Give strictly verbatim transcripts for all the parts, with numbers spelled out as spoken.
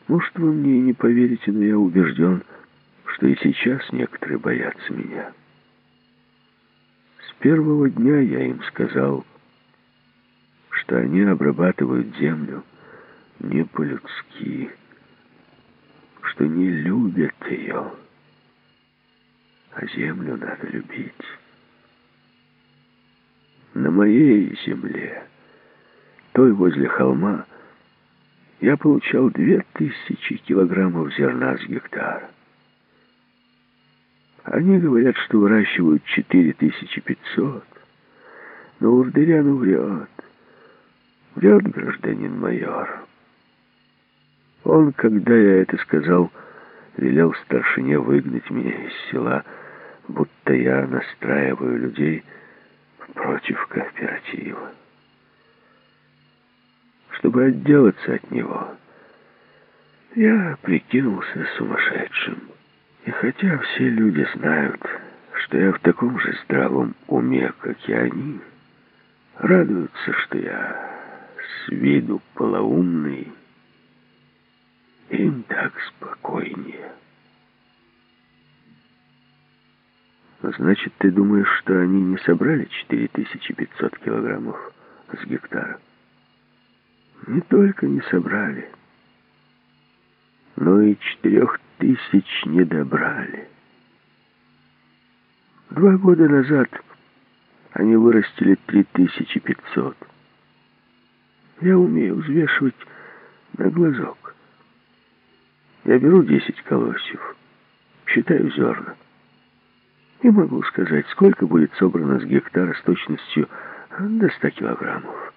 Может, вы мне и не поверите, но я убежден, что и сейчас некоторые боятся меня. С первого дня я им сказал, что они обрабатывают землю не по-людски, что не любят ее, а землю надо любить. На моей земле, той возле холма, я получал две тысячи килограммов зерна с гектара. Они говорят, что выращивают четыре тысячи пятьсот, но Урдырян врет. Врет гражданин майор. Он, когда я это сказал, велел старшине выгнать меня из села, будто я настраиваю людей против кооператива. Чтобы отделаться от него, я прикинулся сумасшедшим. И хотя все люди знают, что я в таком же здравом уме, как и они, радуются, что я с виду полоумный, им так спокойнее. Значит, ты думаешь, что они не собрали четыре тысячи пятьсот килограммов с гектара? Не только не собрали, но и четырех тысяч не добрали. Два года назад они вырастили три тысячи пятьсот. Я умею взвешивать на глазок. Я беру десять колосьев, считаю зерна, и могу сказать, сколько будет собрано с гектара с точностью до ста килограммов.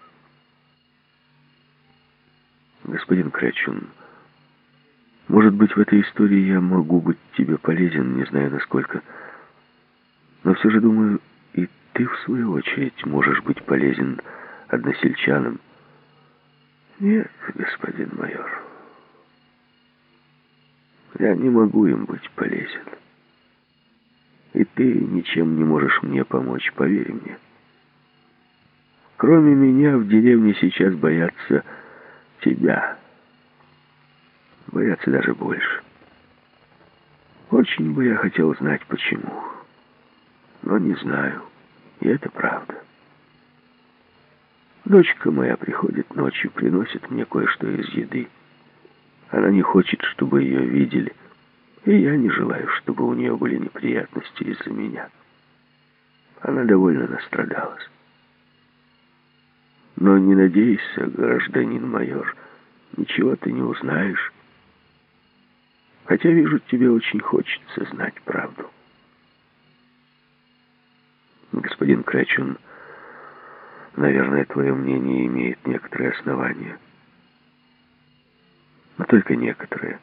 Господин Крачун, может быть, в этой истории я могу быть тебе полезен, не знаю насколько, но все же думаю, и ты, в свою очередь, можешь быть полезен односельчанам. Нет, господин майор, я не могу им быть полезен. И ты ничем не можешь мне помочь, поверь мне. Кроме меня в деревне сейчас боятся тебя. Боятся даже больше. Очень бы я хотел знать, почему. Но не знаю. И это правда. Дочка моя приходит ночью, приносит мне кое-что из еды. Она не хочет, чтобы ее видели. И я не желаю, чтобы у нее были неприятности из-за меня. Она довольно настрадалась. Но не надейся, гражданин майор, ничего ты не узнаешь. Хотя, вижу, тебе очень хочется знать правду. Господин Крачун, наверное, твое мнение имеет некоторые основания. Но только некоторые.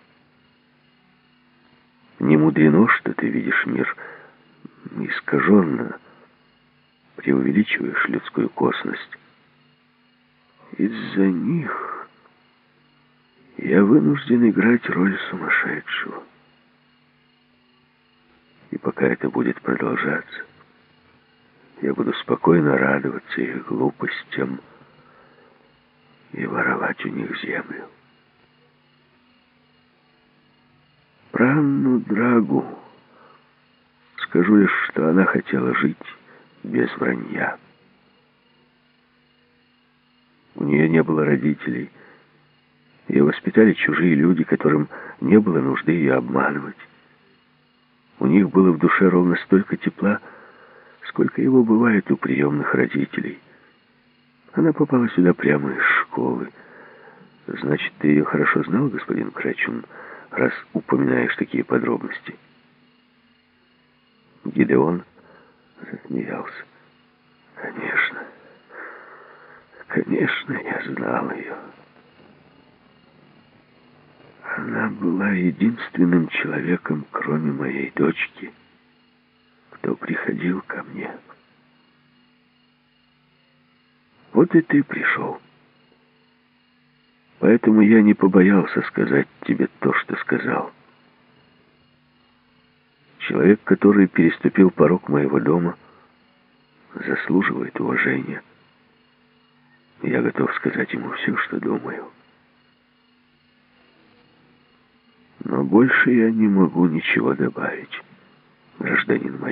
Не мудрено, что ты видишь мир искаженно, преувеличиваешь людскую косность. Из-за них я вынужден играть роль сумасшедшего. И пока это будет продолжаться, я буду спокойно радоваться их глупостям и воровать у них землю. Про Анну Драгу скажу лишь, что она хотела жить без вранья. У нее не было родителей. Ее воспитали чужие люди, которым не было нужды ее обманывать. У них было в душе ровно столько тепла, сколько его бывает у приемных родителей. Она попала сюда прямо из школы. Значит, ты ее хорошо знал, господин Крачун, раз упоминаешь такие подробности? Гидеон засмеялся. Конечно, конечно, я знал ее. Она была единственным человеком, кроме моей дочки, кто приходил ко мне. Вот и ты пришел. Поэтому я не побоялся сказать тебе то, что сказал. Человек, который переступил порог моего дома, заслуживает уважения. Я готов сказать ему все, что думаю. Но больше я не могу ничего добавить, гражданин майор.